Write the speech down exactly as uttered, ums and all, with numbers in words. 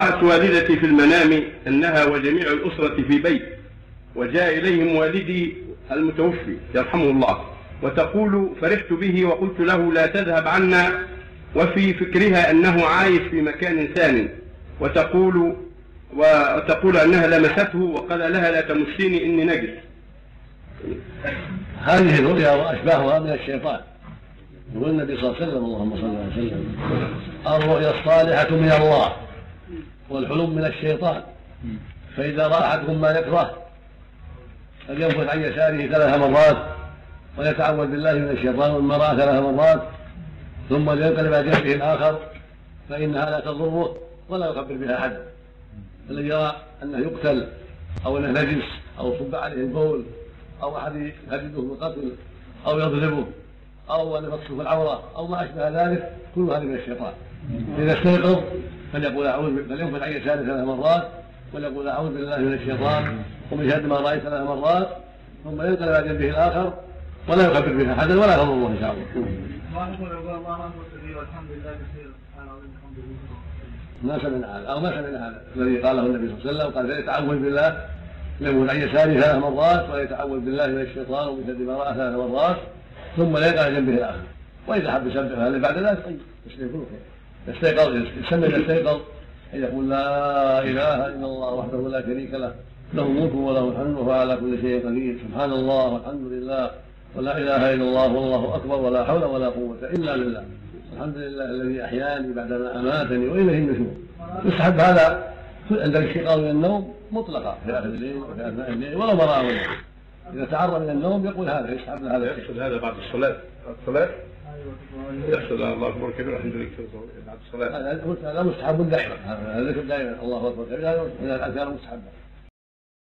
رأت والدتي في المنام أنها وجميع الأسرة في بيت، وجاء إليهم والدي المتوفي يرحمه الله، وتقول: فرحت به وقلت له لا تذهب عنا، وفي فكرها أنه عايش في مكان ثاني، وتقول وتقول أنها لمسته وقال لها: لا تمسيني إني نجس. هذه الرؤيا وأشباهها من الشيطان. يقول النبي صلى الله عليه وسلم: اللهم صل وسلم، الرؤيا الصالحة من الله والحلم من الشيطان، فإذا رأى أحدكم ما يكره فلينفث عن يساره ثلاث مرات ويتعوذ بالله من الشيطان والمرأة ثلاث مرات، ثم لينقلب على جنبه الآخر فإنها لا تضره ولا يخبر بها أحد. الذي يرى أنه يقتل أو أنه نجس أو صب عليه البول أو أحد يهدده بالقتل أو يضربه أو أن يمسه العورة أو ما أشبه ذلك، كل هذا من الشيطان. إذا استيقظ فليقول أعوذ فلينفث عن يساره ثلاث مرات وليقول: أعوذ بالله من الشيطان ومن شر ما رأيت ثلاث مرات، ثم ينقلب على جنبه الآخر ولا يخبر بها أحدا ولا يضره إن شاء الله. ما سمعنا هذا أو ما سمعنا هذا الذي قاله النبي صلى الله عليه وسلم، قال: فيتعوذ بالله ينفث عن يساره ثلاث مرات ويتعوذ بالله من الشيطان ومن شر ما رأى ثلاث مرات، ثم لا يقع على جنبه الآخر. وإذا حب يسبح هذا بعد ذلك طيب يستيقظ، يستمع يستيقظ أن يقول: لا إله إلا الله وحده لا شريك له، له الملك وله الحمد وهو على كل شيء قدير، سبحان الله والحمد لله ولا إله إلا الله والله أكبر ولا حول ولا قوة إلا بالله، الحمد لله الذي أحياني بعدما أماتني وإليه النشور. يستحب هذا عند الاستيقاظ من النوم مطلقا في آخر الليل وفي أثناء الليل ولو ما رأى. إذا تعرض من النوم يقول هذا، يستحب هذا. يحصل هذا بعد الصلاة. الصلاة يحصل الله أكبر كبير الحمد لله بعد الصلاة. هذا مستحب دائما، هذا ذكر دائما الله أكبر كبير، هذا من الأذكار المستحبة.